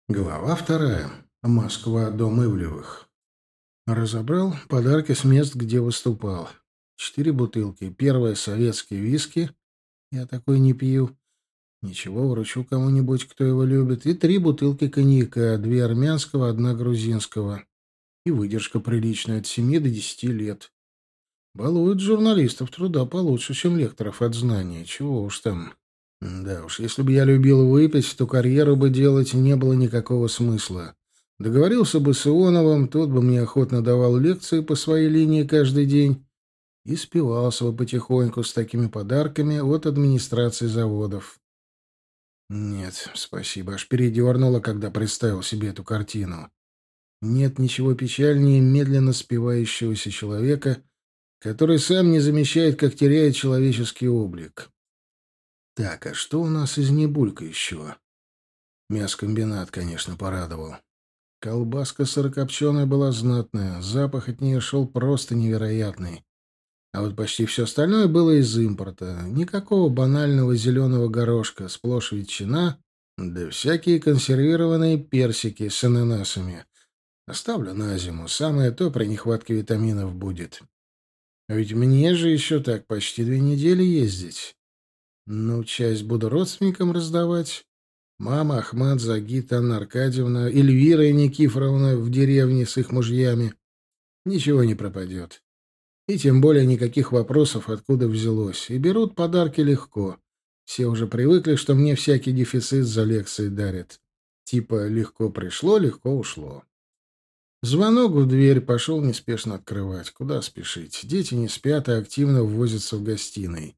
Глава вторая. Москва. Дом Ивлевых. Разобрал подарки с мест, где выступал. 4 бутылки. Первая — советский виски. Я такой не пью. Ничего, вручу кому-нибудь, кто его любит. И 3 бутылки коньяка. 2 армянского, 1 грузинского. И выдержка приличная, от 7 до 10 лет. Балуют журналистов труда получше, чем лекторов от знания. Чего уж там. Да уж, если бы я любил выпить, то карьеру бы делать не было никакого смысла. Договорился бы с Ионовым, тот бы мне охотно давал лекции по своей линии каждый день и спивался бы потихоньку с такими подарками от администрации заводов. Нет, спасибо, аж передернуло, когда представил себе эту картину. Нет ничего печальнее медленно спивающегося человека, который сам не замечает, как теряет человеческий облик. Так, а что у нас из Небулька еще? Мяскомбинат, конечно, порадовал. Колбаска сырокопченая была знатная, запах от нее шел просто невероятный. А вот почти все остальное было из импорта. Никакого банального зеленого горошка, сплошь ветчина, да всякие консервированные персики с ананасами. Оставлю на зиму, самое то при нехватке витаминов будет. А ведь мне же еще так почти 2 недели ездить. Ну, часть буду родственникам раздавать. Мама, Ахмат, Загит, Анна Аркадьевна, Эльвира и Никифоровна в деревне с их мужьями. Ничего не пропадет. И тем более никаких вопросов, откуда взялось. И берут подарки легко. Все уже привыкли, что мне всякий дефицит за лекции дарят. Типа легко пришло, легко ушло. Звонок в дверь, пошел неспешно открывать. Куда спешить? Дети не спят, а активно возятся в гостиной.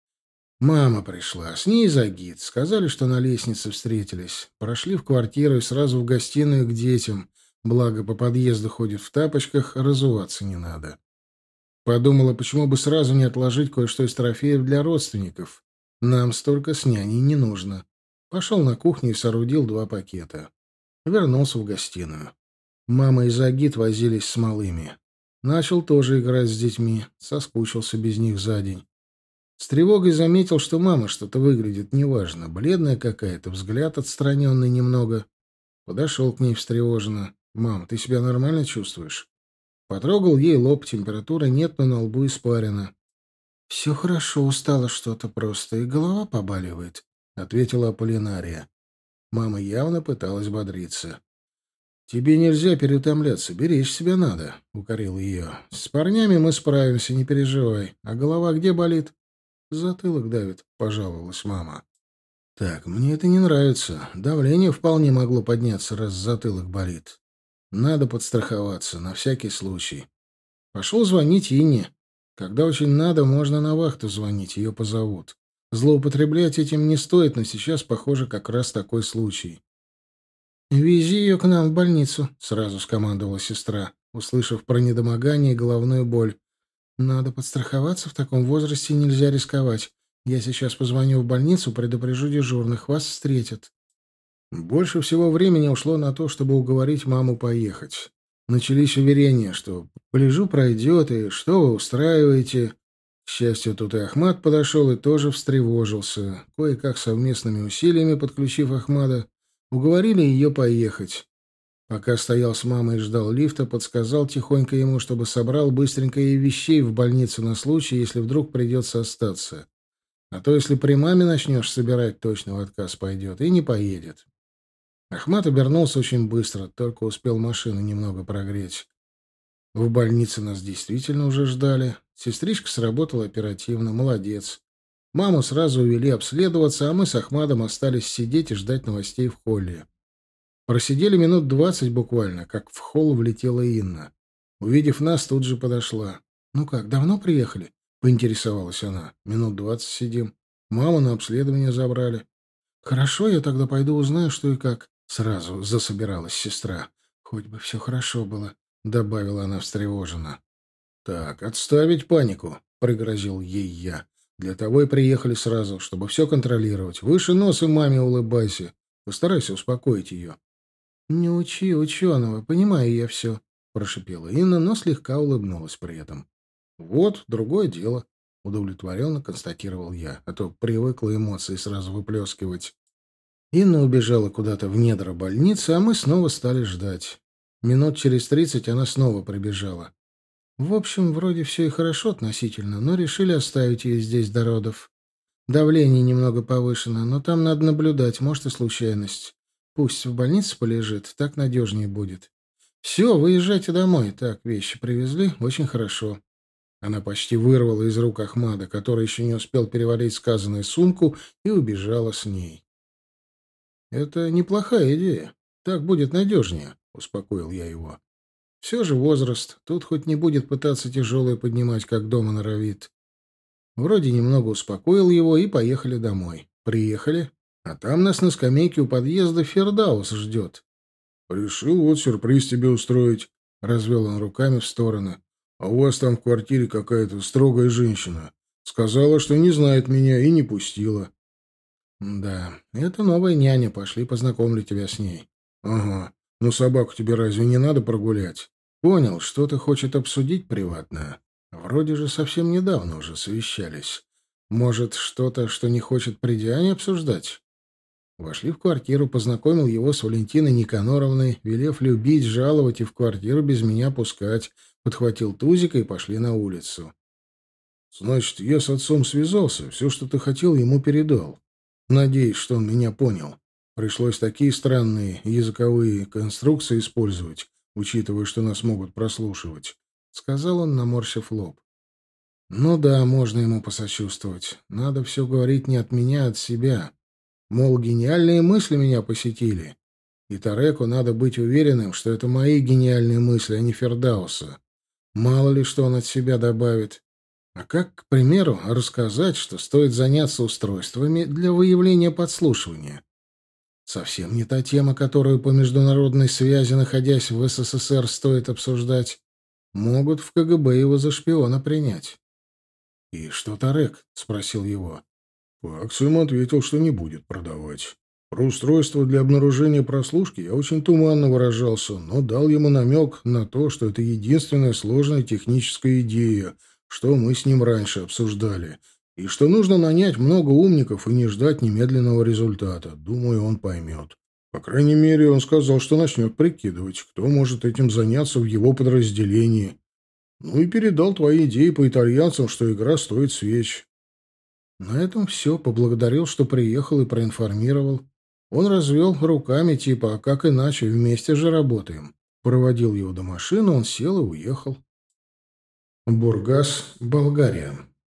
Мама пришла. С ней Загид. Сказали, что на лестнице встретились. Прошли в квартиру и сразу в гостиную к детям. Благо, по подъезду ходит в тапочках, разуваться не надо. Подумала, почему бы сразу не отложить кое-что из трофеев для родственников. Нам столько с няней не нужно. Пошел на кухню и соорудил 2 пакета. Вернулся в гостиную. Мама и Загид возились с малыми. Начал тоже играть с детьми. Соскучился без них за день. С тревогой заметил, что мама что-то выглядит неважно. Бледная какая-то, взгляд отстраненный немного. Подошел к ней встревоженно. «Мам, ты себя нормально чувствуешь?» Потрогал ей лоб, температуры нет, но на лбу испарина. «Все хорошо, устала что-то просто, и голова побаливает», — ответила Аполлинария. Мама явно пыталась бодриться. «Тебе нельзя переутомляться, беречь себя надо», — укорил ее. «С парнями мы справимся, не переживай. А голова где болит?» «Затылок давит», — пожаловалась мама. «Так, мне это не нравится. Давление вполне могло подняться, раз затылок болит. Надо подстраховаться, на всякий случай. Пошел звонить Инне. Когда очень надо, можно на вахту звонить, ее позовут. Злоупотреблять этим не стоит, но сейчас, похоже, как раз такой случай». «Вези ее к нам в больницу», — сразу скомандовала сестра, услышав про недомогание и головную боль. «Надо подстраховаться, в таком возрасте нельзя рисковать. Я сейчас позвоню в больницу, предупрежу дежурных, вас встретят». Больше всего времени ушло на то, чтобы уговорить маму поехать. Начались уверения, что полежу пройдет, и что вы устраиваете. К счастью, тут и Ахмат подошел и тоже встревожился. Кое-как совместными усилиями, подключив Ахмада, уговорили ее поехать. Пока стоял с мамой и ждал лифта, подсказал тихонько ему, чтобы собрал быстренько ей вещей в больницу на случай, если вдруг придется остаться. А то, если при маме начнешь собирать, точно в отказ пойдет и не поедет. Ахмат обернулся очень быстро, только успел машину немного прогреть. В больнице нас действительно уже ждали. Сестричка сработала оперативно, молодец. Маму сразу увели обследоваться, а мы с Ахмадом остались сидеть и ждать новостей в холле. Просидели минут 20 буквально, как в холл влетела Инна. Увидев нас, тут же подошла. «Ну как, давно приехали?» — поинтересовалась она. «Минут 20 сидим. Маму на обследование забрали». «Хорошо, я тогда пойду узнаю, что и как». Сразу засобиралась сестра. «Хоть бы все хорошо было», — добавила она встревоженно. «Так, отставить панику», — пригрозил ей я. «Для того и приехали сразу, чтобы все контролировать. Выше носа маме улыбайся. Постарайся успокоить ее». «Не учи ученого, понимаю я все», — прошипела Инна, но слегка улыбнулась при этом. «Вот, другое дело», — удовлетворенно констатировал я, а то привыкла эмоции сразу выплескивать. Инна убежала куда-то в недра больницы, а мы снова стали ждать. Минут через 30 она снова прибежала. В общем, вроде все и хорошо относительно, но решили оставить ее здесь до родов. Давление немного повышено, но там надо наблюдать, может и случайность. Пусть в больнице полежит, так надежнее будет. Все, выезжайте домой. Так, вещи привезли, очень хорошо. Она почти вырвала из рук Ахмада, который еще не успел перевалить сказанную сумку, и убежала с ней. «Это неплохая идея. Так будет надежнее», — успокоил я его. «Все же возраст. Тут хоть не будет пытаться тяжелое поднимать, как дома норовит». Вроде немного успокоил его, и поехали домой. Приехали, а там нас на скамейке у подъезда Фердаус ждет. «Решил вот сюрприз тебе устроить», — развел он руками в стороны. «А у вас там в квартире какая-то строгая женщина. Сказала, что не знает меня и не пустила». «Да, это новая няня. Пошли, познакомлю тебя с ней». «Ага. Ну, собаку тебе разве не надо прогулять?» «Понял, что-то хочет обсудить приватное. Вроде же совсем недавно уже совещались. Может, что-то, что не хочет при Диане обсуждать?» Вошли в квартиру, познакомил его с Валентиной Никаноровной, велев любить, жаловать и в квартиру без меня пускать, подхватил Тузика и пошли на улицу. «Значит, я с отцом связался, все, что ты хотел, ему передал. Надеюсь, что он меня понял. Пришлось такие странные языковые конструкции использовать, учитывая, что нас могут прослушивать», — сказал он, наморщив лоб. «Ну да, можно ему посочувствовать. Надо все говорить не от меня, а от себя. Мол, гениальные мысли меня посетили. И Тареку надо быть уверенным, что это мои гениальные мысли, а не Фердауса. Мало ли, что он от себя добавит. А как, к примеру, рассказать, что стоит заняться устройствами для выявления подслушивания? Совсем не та тема, которую по международной связи, находясь в СССР, стоит обсуждать. Могут в КГБ его за шпиона принять. «И что Тарек?» — спросил его. По акциям ответил, что не будет продавать. Про устройство для обнаружения прослушки я очень туманно выражался, но дал ему намек на то, что это единственная сложная техническая идея, что мы с ним раньше обсуждали, и что нужно нанять много умников и не ждать немедленного результата. Думаю, он поймет. По крайней мере, он сказал, что начнет прикидывать, кто может этим заняться в его подразделении. Ну и передал твои идеи по итальянцам, что игра стоит свеч. На этом все. Поблагодарил, что приехал и проинформировал. Он развел руками, типа, а как иначе, вместе же работаем. Проводил его до машины, он сел и уехал. Бургас, Болгария.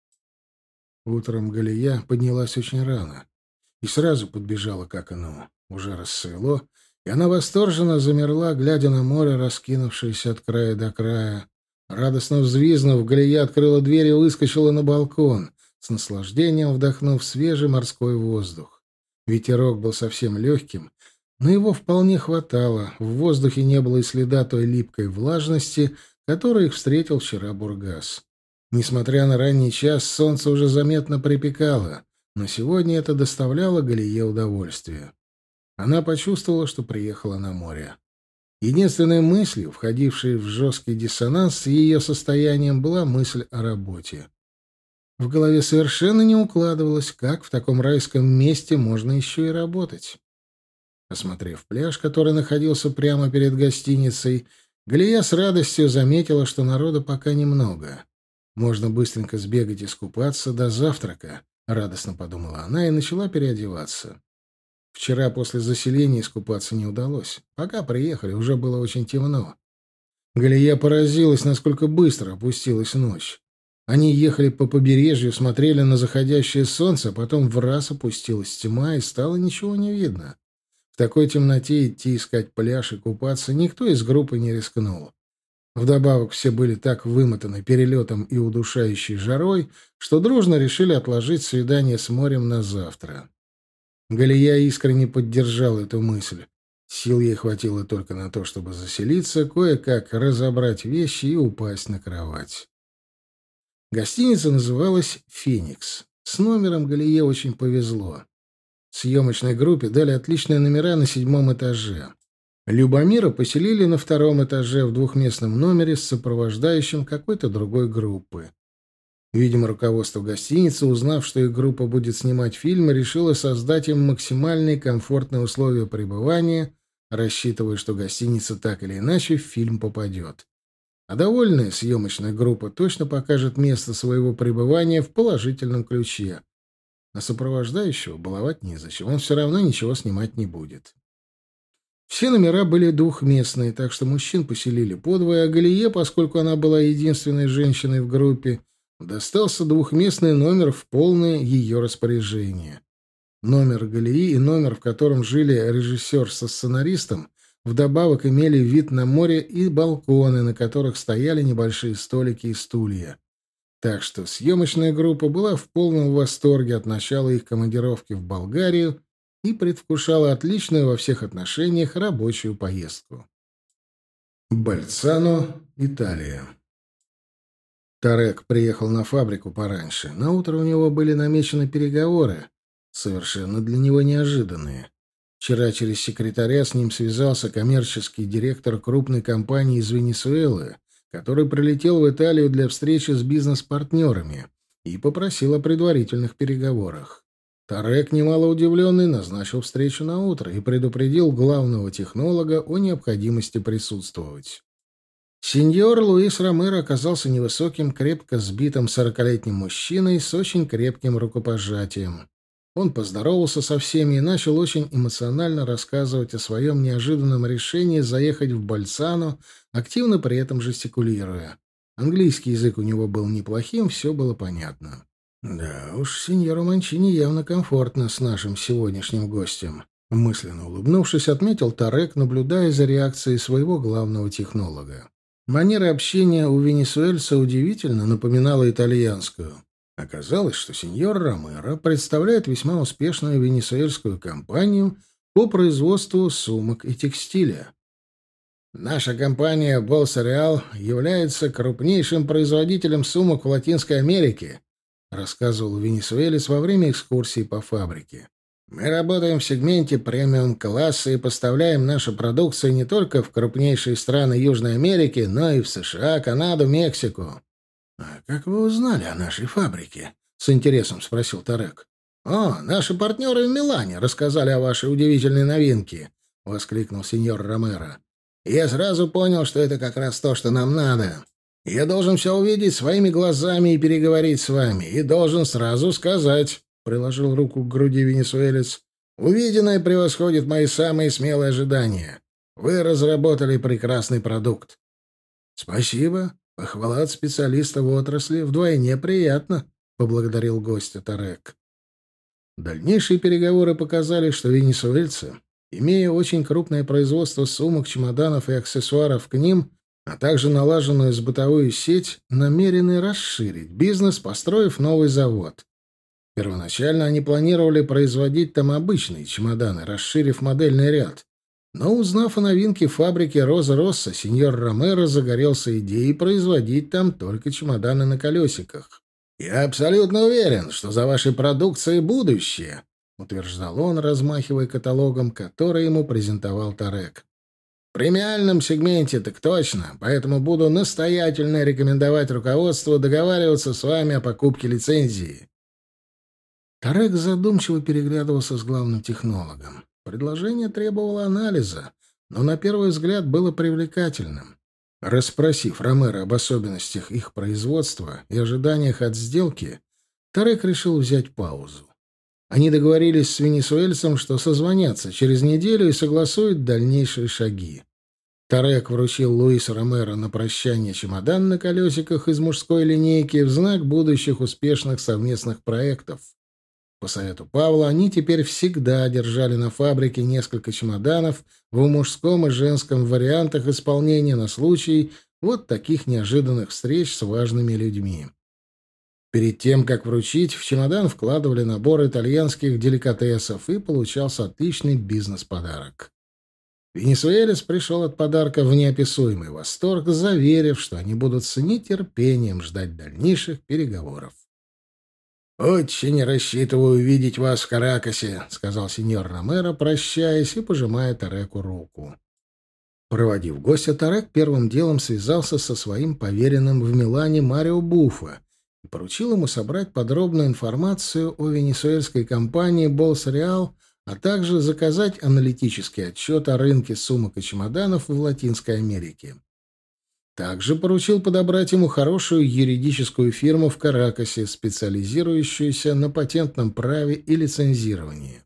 Утром Галия поднялась очень рано и сразу подбежала к окну. Уже рассвело, и она восторженно замерла, глядя на море, раскинувшееся от края до края. Радостно взвизгнув, Галия открыла дверь и выскочила на балкон, с наслаждением вдохнув свежий морской воздух. Ветерок был совсем легким, но его вполне хватало. В воздухе не было и следа той липкой влажности, которой их встретил вчера Бургас. Несмотря на ранний час, солнце уже заметно припекало, но сегодня это доставляло Галие удовольствие. Она почувствовала, что приехала на море. Единственной мыслью, входившей в жесткий диссонанс с ее состоянием, была мысль о работе. В голове совершенно не укладывалось, как в таком райском месте можно еще и работать. Осмотрев пляж, который находился прямо перед гостиницей, Галия с радостью заметила, что народа пока немного. Можно быстренько сбегать и искупаться до завтрака, радостно подумала она и начала переодеваться. Вчера после заселения искупаться не удалось. Пока приехали, уже было очень темно. Галия поразилась, насколько быстро опустилась ночь. Они ехали по побережью, смотрели на заходящее солнце, а потом враз опустилась тьма, и стало ничего не видно. В такой темноте идти искать пляж и купаться никто из группы не рискнул. Вдобавок все были так вымотаны перелетом и удушающей жарой, что дружно решили отложить свидание с морем на завтра. Галия искренне поддержала эту мысль. Сил ей хватило только на то, чтобы заселиться, кое-как разобрать вещи и упасть на кровать. Гостиница называлась «Феникс». С номером Галие очень повезло. Съемочной группе дали отличные номера на 7-м этаже. Любомира поселили на 2-м этаже в двухместном номере с сопровождающим какой-то другой группы. Видимо, руководство гостиницы, узнав, что их группа будет снимать фильм, решило создать им максимальные комфортные условия пребывания, рассчитывая, что гостиница так или иначе в фильм попадет. А довольная съемочная группа точно покажет место своего пребывания в положительном ключе. А сопровождающего баловать незачем, он все равно ничего снимать не будет. Все номера были двухместные, так что мужчин поселили подвое, а Галие, поскольку она была единственной женщиной в группе, достался двухместный номер в полное ее распоряжение. Номер Галии и номер, в котором жили режиссер со сценаристом, вдобавок имели вид на море и балконы, на которых стояли небольшие столики и стулья. Так что съемочная группа была в полном восторге от начала их командировки в Болгарию и предвкушала отличную во всех отношениях рабочую поездку. Больцано, Италия. Тарек приехал на фабрику пораньше. Наутро у него были намечены переговоры, совершенно для него неожиданные. Вчера через секретаря с ним связался коммерческий директор крупной компании из Венесуэлы, который прилетел в Италию для встречи с бизнес-партнерами и попросил о предварительных переговорах. Тарек, немало удивленный, назначил встречу на утро и предупредил главного технолога о необходимости присутствовать. Сеньор Луис Ромеро оказался невысоким, крепко сбитым 40-летним мужчиной с очень крепким рукопожатием. Он поздоровался со всеми и начал очень эмоционально рассказывать о своем неожиданном решении заехать в Больцано, активно при этом жестикулируя. Английский язык у него был неплохим, все было понятно. «Да уж, сеньору Манчини явно комфортно с нашим сегодняшним гостем», — мысленно улыбнувшись, отметил Тарек, наблюдая за реакцией своего главного технолога. Манера общения у венесуэльца удивительно напоминала итальянскую. Оказалось, что сеньор Ромеро представляет весьма успешную венесуэльскую компанию по производству сумок и текстиля. Наша компания «Болса Реал» является крупнейшим производителем сумок в Латинской Америке, рассказывал венесуэлец во время экскурсии по фабрике. Мы работаем в сегменте премиум-класса и поставляем нашу продукцию не только в крупнейшие страны Южной Америки, но и в США, Канаду, Мексику. — А как вы узнали о нашей фабрике? — с интересом спросил Тарек. — О, наши партнеры в Милане рассказали о вашей удивительной новинке, — воскликнул сеньор Ромеро. — Я сразу понял, что это как раз то, что нам надо. Я должен все увидеть своими глазами и переговорить с вами, и должен сразу сказать, — приложил руку к груди венесуэлец, — увиденное превосходит мои самые смелые ожидания. Вы разработали прекрасный продукт. — Спасибо. Похвала от специалиста в отрасли вдвойне приятно, — поблагодарил гостя Тарек. Дальнейшие переговоры показали, что венесуэльцы, имея очень крупное производство сумок, чемоданов и аксессуаров к ним, а также налаженную с бытовую сеть, намерены расширить бизнес, построив новый завод. Первоначально они планировали производить там обычные чемоданы, расширив модельный ряд. Но, узнав о новинке фабрики «Роза Росса», сеньор Ромеро загорелся идеей производить там только чемоданы на колесиках. «Я абсолютно уверен, что за вашей продукцией будущее», — утверждал он, размахивая каталогом, который ему презентовал Тарек. «В премиальном сегменте так точно, поэтому буду настоятельно рекомендовать руководству договариваться с вами о покупке лицензии». Тарек задумчиво переглядывался с главным технологом. Предложение требовало анализа, но на первый взгляд было привлекательным. Расспросив Ромеро об особенностях их производства и ожиданиях от сделки, Тарек решил взять паузу. Они договорились с венесуэльцем, что созвонятся через неделю и согласуют дальнейшие шаги. Тарек вручил Луису Ромеро на прощание чемодан на колесиках из мужской линейки в знак будущих успешных совместных проектов. По совету Павла, они теперь всегда держали на фабрике несколько чемоданов в мужском и женском вариантах исполнения на случай вот таких неожиданных встреч с важными людьми. Перед тем, как вручить, в чемодан вкладывали набор итальянских деликатесов, и получался отличный бизнес-подарок. Венесуэлец пришел от подарка в неописуемый восторг, заверив, что они будут с нетерпением ждать дальнейших переговоров. «Очень рассчитываю увидеть вас в Каракасе», — сказал сеньор Ромеро, прощаясь и пожимая Тареку руку. Проводив гостя, Тарек первым делом связался со своим поверенным в Милане Марио Буффо и поручил ему собрать подробную информацию о венесуэльской компании «Болс Реал», а также заказать аналитический отчет о рынке сумок и чемоданов в Латинской Америке. Также поручил подобрать ему хорошую юридическую фирму в Каракасе, специализирующуюся на патентном праве и лицензировании.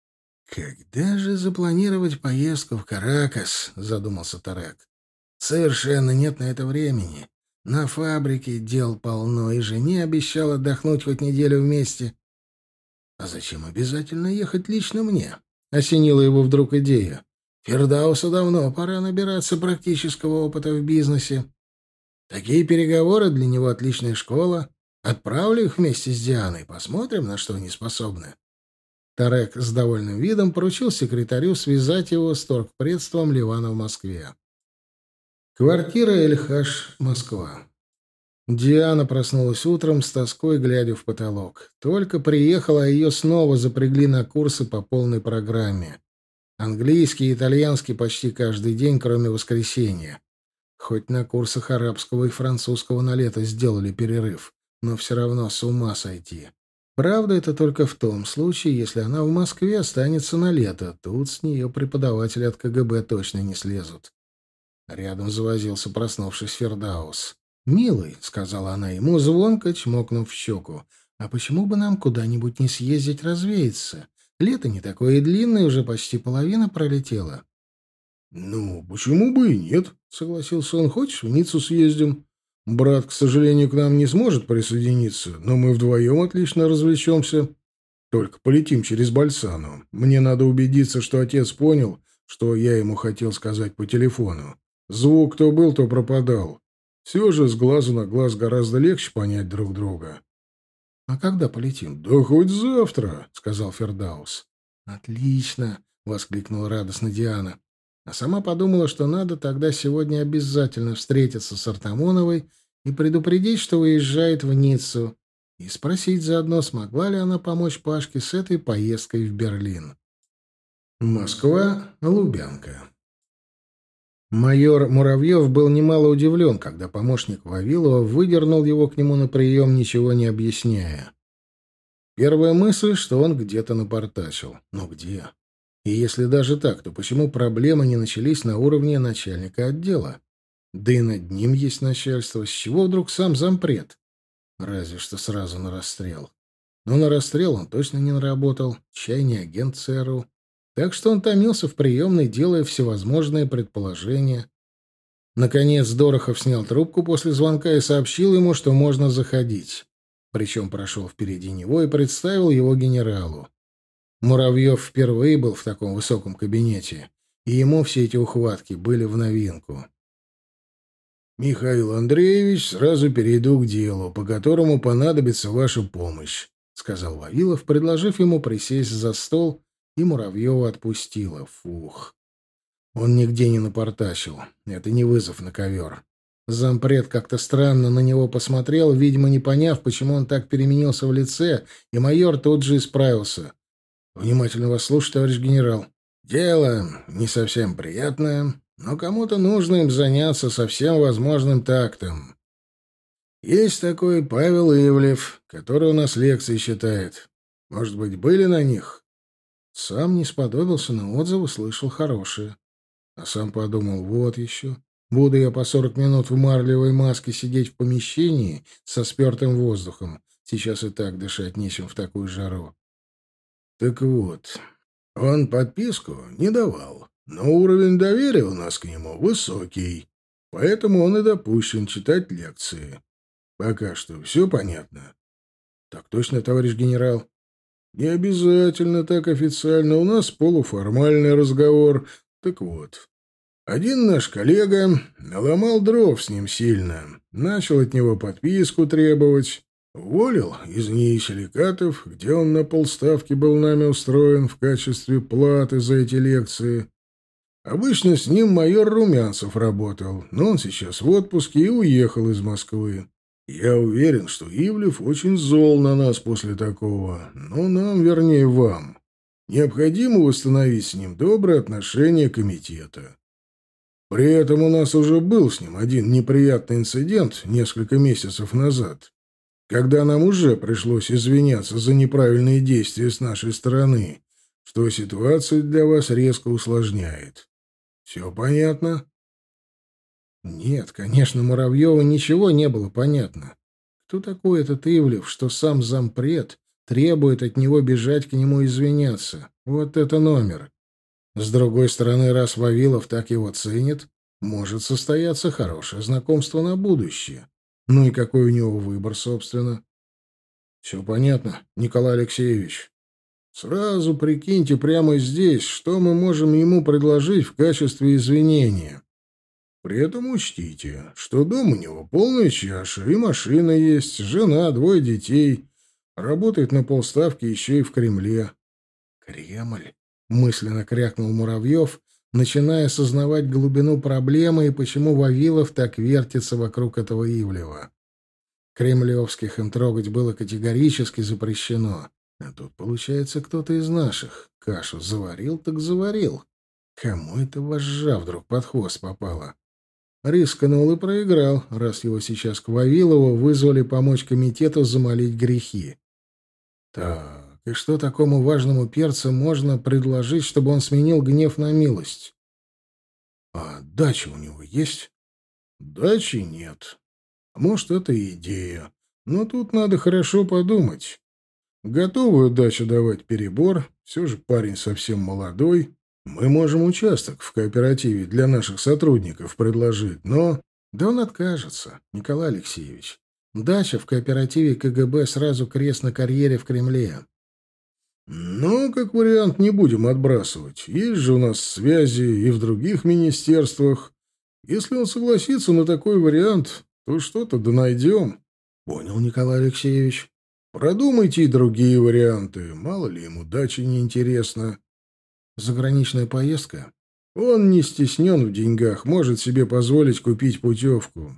«Когда же запланировать поездку в Каракас?» — задумался Тарек. «Совершенно нет на это времени. На фабрике дел полно, и жене обещал отдохнуть хоть неделю вместе. А зачем обязательно ехать лично мне?» — осенила его вдруг идея. «Фердаусу давно пора набираться практического опыта в бизнесе. Такие переговоры для него отличная школа. Отправлю их вместе с Дианой, посмотрим, на что они способны». Тарек с довольным видом поручил секретарю связать его с торгпредством Ливана в Москве. Квартира Эль-Хаш, Москва. Диана проснулась утром с тоской, глядя в потолок. Только приехала, а ее снова запрягли на курсы по полной программе. Английский и итальянский почти каждый день, кроме воскресенья. Хоть на курсах арабского и французского на лето сделали перерыв, но все равно с ума сойти. Правда, это только в том случае, если она в Москве останется на лето. Тут с нее преподаватели от КГБ точно не слезут. Рядом завозился проснувшись Фердаус. «Милый», — сказала она ему, звонко чмокнув в щеку, — «а почему бы нам куда-нибудь не съездить развеяться? Лето не такое и длинное, уже почти половина пролетела». «Ну, почему бы и нет?» — согласился он. «Хочешь, в Ниццу съездим? Брат, к сожалению, к нам не сможет присоединиться, но мы вдвоем отлично развлечемся. Только полетим через Бальсану. Мне надо убедиться, что отец понял, что я ему хотел сказать по телефону. Звук то был, то пропадал. Все же с глазу на глаз гораздо легче понять друг друга». «А когда полетим?» «Да хоть завтра», — сказал Фердаус. «Отлично!» — воскликнула радостно Диана. А сама подумала, что надо тогда сегодня обязательно встретиться с Артамоновой и предупредить, что выезжает в Ниццу, и спросить заодно, смогла ли она помочь Пашке с этой поездкой в Берлин. Москва, Лубянка. Майор Муравьев был немало удивлен, когда помощник Вавилова выдернул его к нему на прием, ничего не объясняя. Первая мысль, что он где-то напортачил. Но где? И если даже так, то почему проблемы не начались на уровне начальника отдела? Да и над ним есть начальство. С чего вдруг сам зампред? Разве что сразу на расстрел. Но на расстрел он точно не наработал. Чай не агент ЦРУ. Так что он томился в приемной, делая всевозможные предположения. Наконец Дорохов снял трубку после звонка и сообщил ему, что можно заходить. Причем прошел впереди него и представил его генералу. Муравьев впервые был в таком высоком кабинете, и ему все эти ухватки были в новинку. «Михаил Андреевич, сразу перейду к делу, по которому понадобится ваша помощь», — сказал Вавилов, предложив ему присесть за стол, и Муравьева отпустила. Фух. Он нигде не напортачил. Это не вызов на ковер. Зампред как-то странно на него посмотрел, видимо, не поняв, почему он так переменился в лице, и майор тут же исправился. «Внимательно вас слушаю, товарищ генерал. Дело не совсем приятное, но кому-то нужно им заняться со всем возможным тактом. Есть такой Павел Ивлев, который у нас лекции читает. Может быть, были на них?» Сам не сподобился, но отзывы слышал хорошие. А сам подумал, вот еще. Буду я по 40 минут в марлевой маске сидеть в помещении со спертым воздухом. Сейчас и так дышать нечем в такую жару. Так вот, он подписку не давал, но уровень доверия у нас к нему высокий, поэтому он и допущен читать лекции. Пока что все понятно? Так точно, товарищ генерал. Не обязательно так официально, у нас полуформальный разговор. Так вот, один наш коллега наломал дров с ним сильно, начал от него подписку требовать. Уволил из НИИ «Силикатов», где он на полставки был нами устроен в качестве платы за эти лекции. Обычно с ним майор Румянцев работал, но он сейчас в отпуске и уехал из Москвы. Я уверен, что Ивлев очень зол на нас после такого, но нам, вернее, вам, необходимо восстановить с ним добрые отношения комитета. При этом у нас уже был с ним один неприятный инцидент несколько месяцев назад. когда нам уже пришлось извиняться за неправильные действия с нашей стороны, что ситуацию для вас резко усложняет. Все понятно? Нет, конечно, Муравьеву ничего не было понятно. Кто такой этот Ивлев, что сам зампред требует от него бежать к нему извиняться? Вот это номер. С другой стороны, раз Вавилов так его ценит, может состояться хорошее знакомство на будущее. Ну и какой у него выбор, собственно? Все понятно, Николай Алексеевич. Сразу прикиньте прямо здесь, что мы можем ему предложить в качестве извинения. При этом учтите, что дом у него полная чаша, и машина есть, жена, 2 детей, работает на полставки еще и в Кремле. «Кремль!» — мысленно крякнул Муравьев, начиная осознавать глубину проблемы и почему Вавилов так вертится вокруг этого Ивлева. Кремлевских им трогать было категорически запрещено. А тут, получается, кто-то из наших. Кашу заварил, так заварил. Кому это вожжа вдруг под хвост попала? Рисканул и проиграл, раз его сейчас к Вавилову вызвали помочь комитету замолить грехи. Так, и что такому важному перцу можно предложить, чтобы он сменил гнев на милость? А дача у него есть? Дачи нет. Может, это и идея. Но тут надо хорошо подумать. Готовую дачу давать перебор, все же парень совсем молодой. Мы можем участок в кооперативе для наших сотрудников предложить, но... Да он откажется, Николай Алексеевич. Дача в кооперативе КГБ сразу крест на карьере в Кремле. Ну, как вариант, не будем отбрасывать. Есть же у нас связи и в других министерствах. Если он согласится на такой вариант, то что-то да найдем. Понял, Николай Алексеевич. Продумайте и другие варианты. Мало ли ему дача неинтересна. Заграничная поездка? Он не стеснен в деньгах, может себе позволить купить путевку.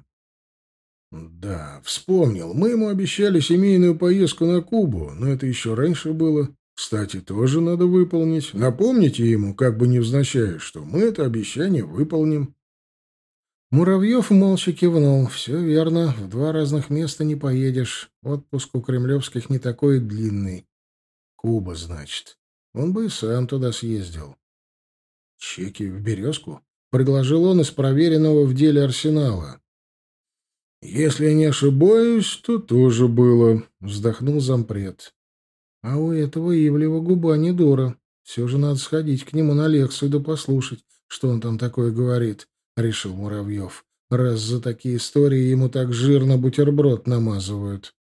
Да, вспомнил. Мы ему обещали семейную поездку на Кубу, но это еще раньше было. Кстати, тоже надо выполнить. Напомните ему, как бы невзначай, что мы это обещание выполним. Муравьев молча кивнул. Все верно, в 2 разных места не поедешь. Отпуск у кремлевских не такой длинный. Куба, значит. Он бы и сам туда съездил. Чеки в «Березку»? Предложил он из проверенного в деле арсенала. «Если я не ошибаюсь, то тоже было», — вздохнул зампред. «А у этого Ивлева губа не дура. Все же надо сходить к нему на лекцию да послушать, что он там такое говорит», — решил Муравьев. «Раз за такие истории ему так жирно бутерброд намазывают».